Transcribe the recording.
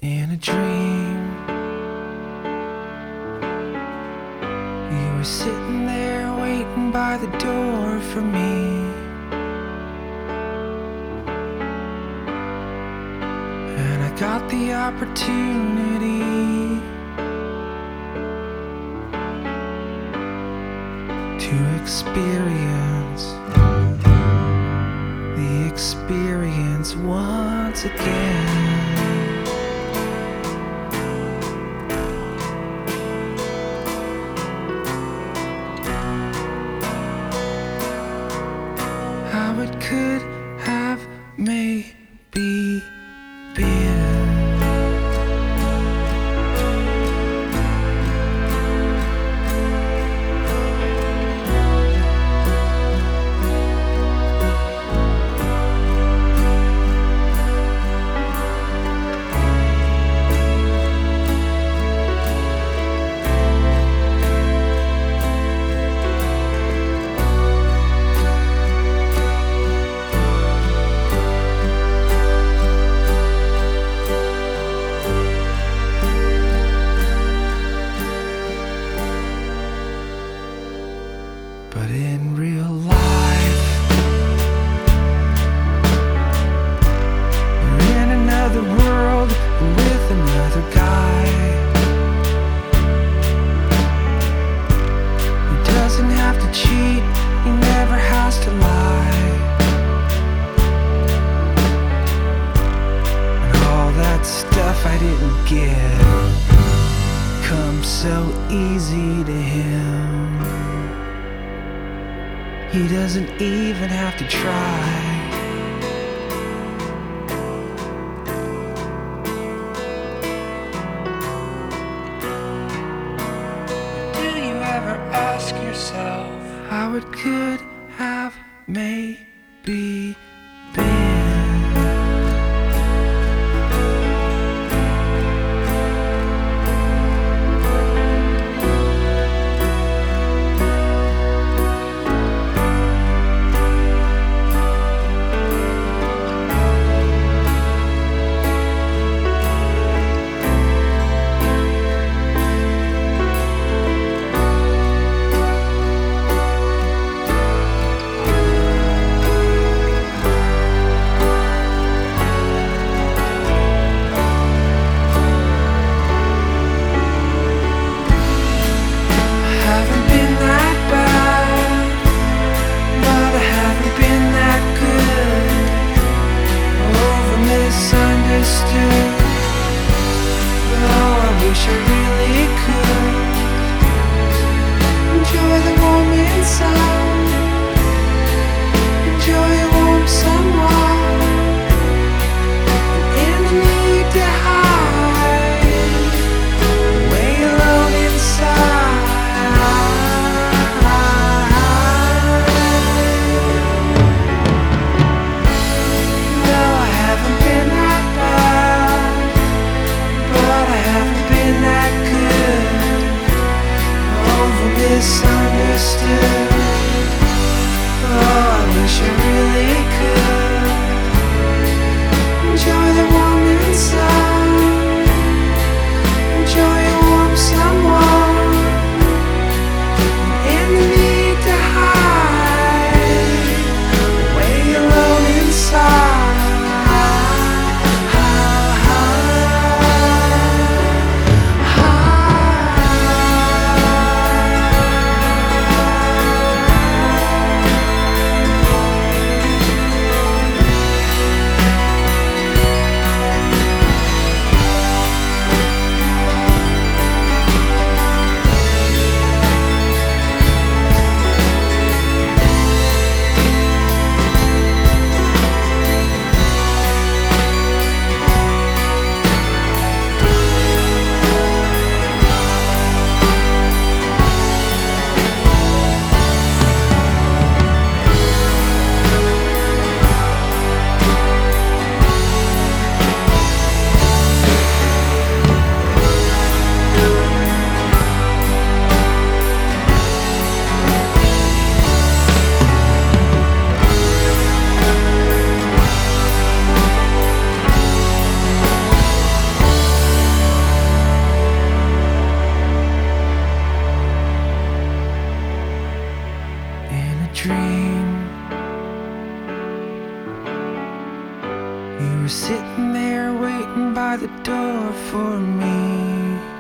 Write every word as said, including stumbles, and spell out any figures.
In a dream, you were sitting there waiting by the door for me. And I got the opportunity to experience the experience once again. How it could have maybe been. But in real life, you're in another world with another guy. He doesn't have to cheat, he never has to lie. And all that stuff I didn't get comes so easy to him. He doesn't even have to try. Do you ever ask yourself how it could have maybe been? You were sitting there waiting by the door for me.